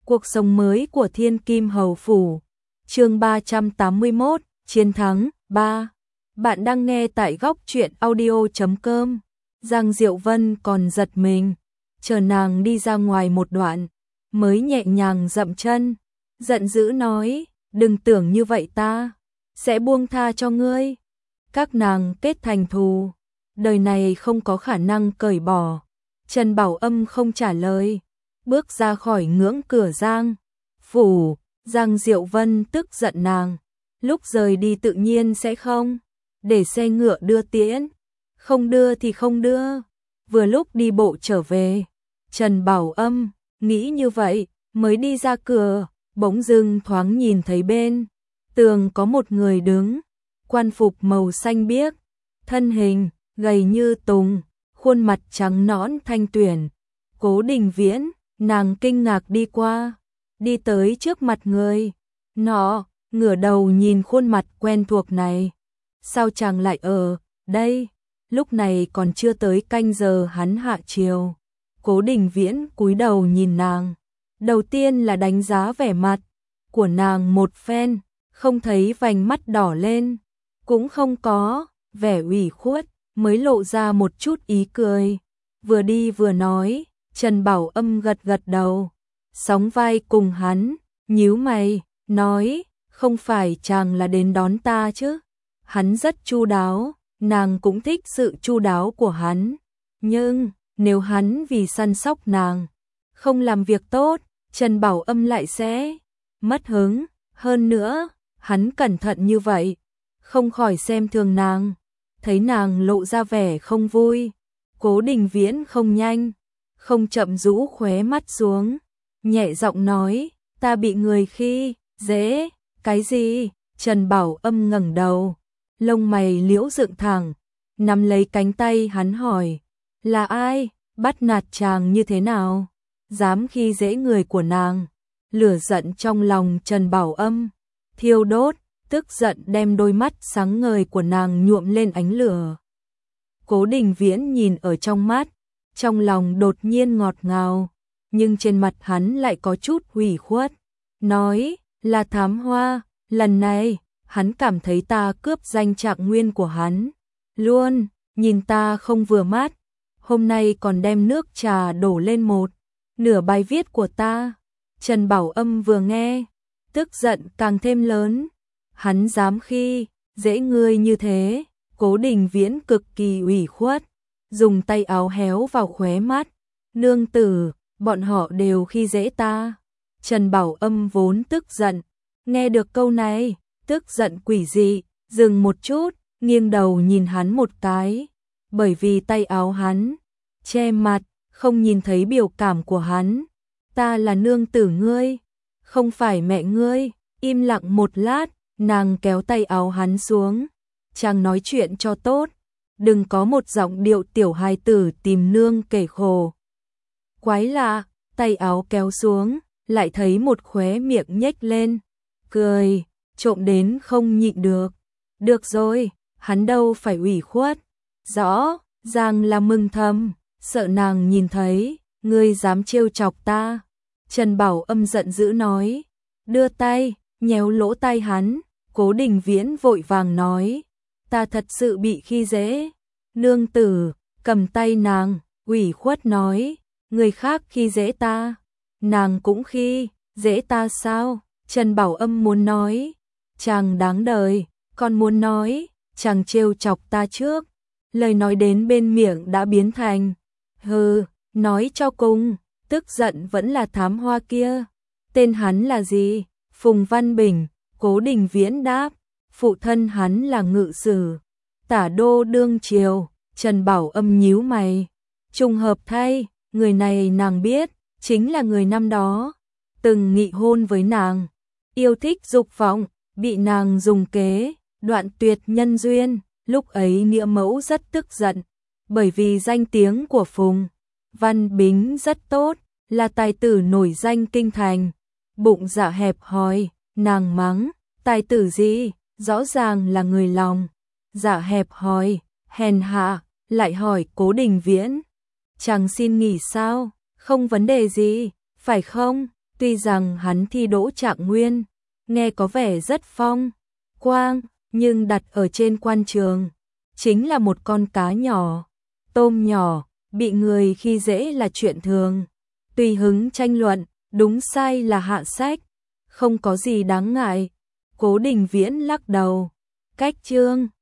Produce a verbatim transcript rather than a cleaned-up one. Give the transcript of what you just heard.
Cuộc sống mới của Thiên Kim Hầu Phủ. Chương ba trăm tám mươi mốt, Chiến thắng ba. Bạn đang nghe tại góc truyện audio chấm com. Giang Diệu Vân còn giật mình, chờ nàng đi ra ngoài một đoạn, mới nhẹ nhàng dậm chân, giận dữ nói, đừng tưởng như vậy ta sẽ buông tha cho ngươi. Các nàng kết thành thù, đời này không có khả năng cởi bỏ. Trần Bảo Âm không trả lời, bước ra khỏi ngưỡng cửa Giang phủ. Giang Diệu Vân tức giận nàng, lúc rời đi tự nhiên sẽ không để xe ngựa đưa tiễn, không đưa thì không đưa. Vừa lúc đi bộ trở về, Trần Bảo Âm nghĩ như vậy, mới đi ra cửa, bỗng dưng thoáng nhìn thấy bên tường có một người đứng, quan phục màu xanh biếc, thân hình gầy như tùng, khuôn mặt trắng nõn thanh tuyển. Cố Đình Viễn. Nàng kinh ngạc đi qua, đi tới trước mặt người nọ, ngửa đầu nhìn khuôn mặt quen thuộc này. Sao chàng lại ở đây? Lúc này còn chưa tới canh giờ hắn hạ chiều. Cố Đình Viễn cúi đầu nhìn nàng, đầu tiên là đánh giá vẻ mặt của nàng một phen, không thấy vành mắt đỏ lên, cũng không có vẻ ủy khuất, mới lộ ra một chút ý cười. Vừa đi vừa nói, Trần Bảo Âm gật gật đầu, sóng vai cùng hắn, nhíu mày, nói, không phải chàng là đến đón ta chứ? Hắn rất chu đáo, nàng cũng thích sự chu đáo của hắn, nhưng nếu hắn vì săn sóc nàng, không làm việc tốt, Trần Bảo Âm lại sẽ mất hứng. Hơn nữa, hắn cẩn thận như vậy, không khỏi xem thường nàng. Thấy nàng lộ ra vẻ không vui, Cố Đình Viễn không nhanh không chậm rũ khóe mắt xuống, nhẹ giọng nói, ta bị người khi dễ. Cái gì? Trần Bảo Âm ngẩng đầu, lông mày liễu dựng thẳng, nắm lấy cánh tay hắn hỏi, là ai bắt nạt chàng như thế nào, dám khi dễ người của nàng? Lửa giận trong lòng Trần Bảo Âm thiêu đốt, tức giận đem đôi mắt sáng ngời của nàng nhuộm lên ánh lửa. Cố Đình Viễn nhìn ở trong mắt, trong lòng đột nhiên ngọt ngào, nhưng trên mặt hắn lại có chút ủy khuất, nói, là Thám Hoa, lần này, hắn cảm thấy ta cướp danh Trạng Nguyên của hắn, luôn nhìn ta không vừa mắt, hôm nay còn đem nước trà đổ lên một nửa bài viết của ta. Trần Bảo Âm vừa nghe, tức giận càng thêm lớn, hắn dám khi dễ ngươi như thế. Cố Đình Viễn cực kỳ ủy khuất, dùng tay áo héo vào khóe mắt, nương tử, bọn họ đều khi dễ ta. Trần Bảo Âm vốn tức giận, nghe được câu này, tức giận quỷ dị, dừng một chút, nghiêng đầu nhìn hắn một cái, bởi vì tay áo hắn che mặt, không nhìn thấy biểu cảm của hắn. Ta là nương tử ngươi, không phải mẹ ngươi. Im lặng một lát, nàng kéo tay áo hắn xuống, chàng nói chuyện cho tốt, đừng có một giọng điệu tiểu hài tử tìm nương kể khổ. Quái lạ, tay áo kéo xuống, lại thấy một khóe miệng nhếch lên, cười, trộm đến không nhịn được. Được rồi, hắn đâu phải ủy khuất, rõ ràng là mừng thầm, sợ nàng nhìn thấy, ngươi dám trêu chọc ta. Trần Bảo Âm giận dữ nói, đưa tay, nhéo lỗ tai hắn. Cố Đình Viễn vội vàng nói, ta thật sự bị khi dễ. Nương tử, cầm tay nàng, ủy khuất nói, người khác khi dễ ta, nàng cũng khi dễ ta sao? Trần Bảo Âm muốn nói, chàng đáng đời, còn muốn nói, chàng trêu chọc ta trước. Lời nói đến bên miệng đã biến thành, hừ, nói cho cùng, tức giận vẫn là Thám Hoa kia. Tên hắn là gì? Phùng Văn Bình. Cố Đình Viễn đáp, phụ thân hắn là ngự sử tả đô đương triều. Trần Bảo Âm nhíu mày, trùng hợp thay, người này nàng biết, chính là người năm đó từng nghị hôn với nàng, yêu thích dục vọng, bị nàng dùng kế đoạn tuyệt nhân duyên. Lúc ấy Nghĩa Mẫu rất tức giận, bởi vì danh tiếng của Phùng Văn Bính rất tốt, là tài tử nổi danh kinh thành. Bụng dạ hẹp hòi, nàng mắng, tài tử gì, rõ ràng là người lòng dạ hẹp hòi, hèn hạ. Lại hỏi Cố Đình Viễn, chàng xin nghỉ sao? Không vấn đề gì, phải không? Tuy rằng hắn thi đỗ Trạng Nguyên, nghe có vẻ rất phong quang, nhưng đặt ở trên quan trường, chính là một con cá nhỏ, tôm nhỏ, bị người khi dễ là chuyện thường. Tùy hứng tranh luận, đúng sai là hạ sách, không có gì đáng ngại. Cố Đình Viễn lắc đầu. Cách chương